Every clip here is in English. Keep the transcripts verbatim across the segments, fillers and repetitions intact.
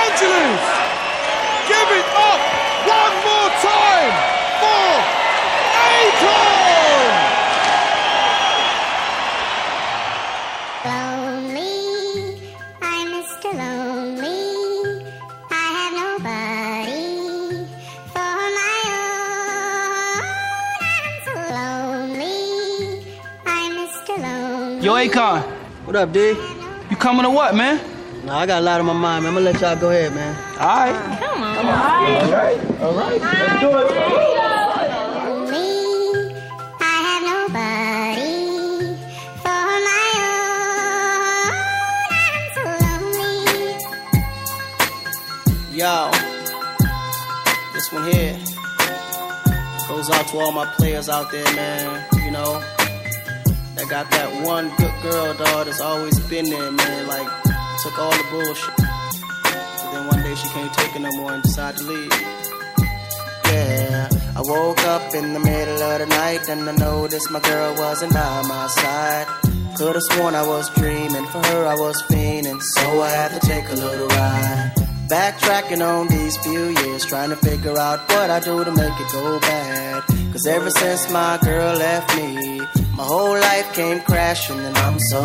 Angeles! Give it up one more time for Akon! Lonely, I'm Mister Lonely. I have nobody for my own. I'm so lonely. I'm Mister Lonely. Yo, Akon. What up, D? You coming to what, man? Nah, I got a lot on my mind, man. I'm gonna let y'all go ahead, man. All right. Come on. All right. All right. Let's do it. Lonely, I have nobody for my own. I'm so lonely. Yo, this one here goes out to all my players out there, man. You know, that got that one good girl, dog, that's always been there, man. Like, took all the bullshit. But then one day she can't take it no more and decided to leave. Yeah, I woke up in the middle of the night and I noticed my girl wasn't by my side. Could've sworn I was dreaming, for her I was fiending, so I had to take a little ride. Backtracking on these few years, trying to figure out what I do to make it go bad. Cause ever since my girl left me, my whole life came crashing and I'm so,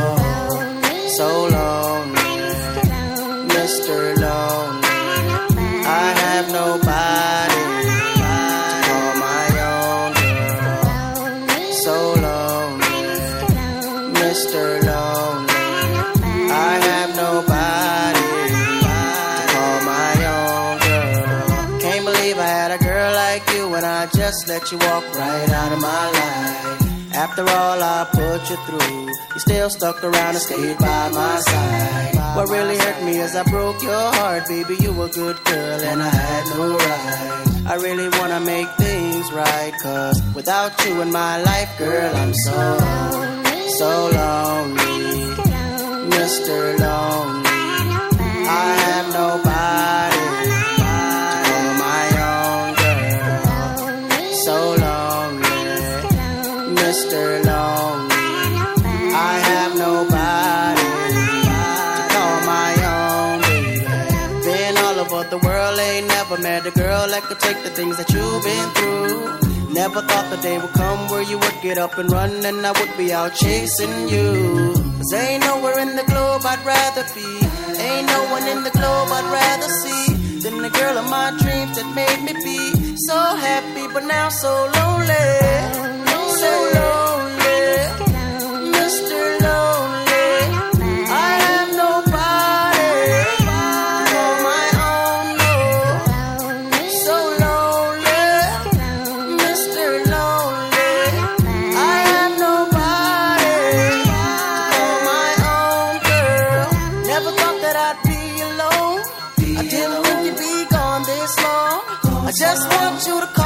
so lonely. Mister Lonely, I have nobody to call my own girl. So lonely, Mister Lonely, I have nobody to call my own girl. Can't believe I had a girl like you and I just let you walk right out of my life. After all I put you through, you still stuck around and stayed by my side. What really hurt me is I broke your heart, baby, you a good girl and I had no right. I really wanna make things right, cause without you in my life, girl, I'm so, so lonely. Mister Lonely, I have nobody to call my own girl. So lonely, Mister Lonely, I have nobody to call my own, baby. Been all over the world, ain't never met a girl that could take the things that you've been through. Never thought the day would come where you would get up and run and I would be out chasing you. Cause ain't nowhere in the globe I'd rather be, ain't no one in the globe I'd rather see than the girl of my dreams that made me be so happy but now so lonely. So lonely, Mister Lonely, I have nobody to call my own, no. So lonely, Mister Lonely, I have nobody to call my own girl. Never thought that I'd be alone, I didn't think you'd be gone this long. I just want you to call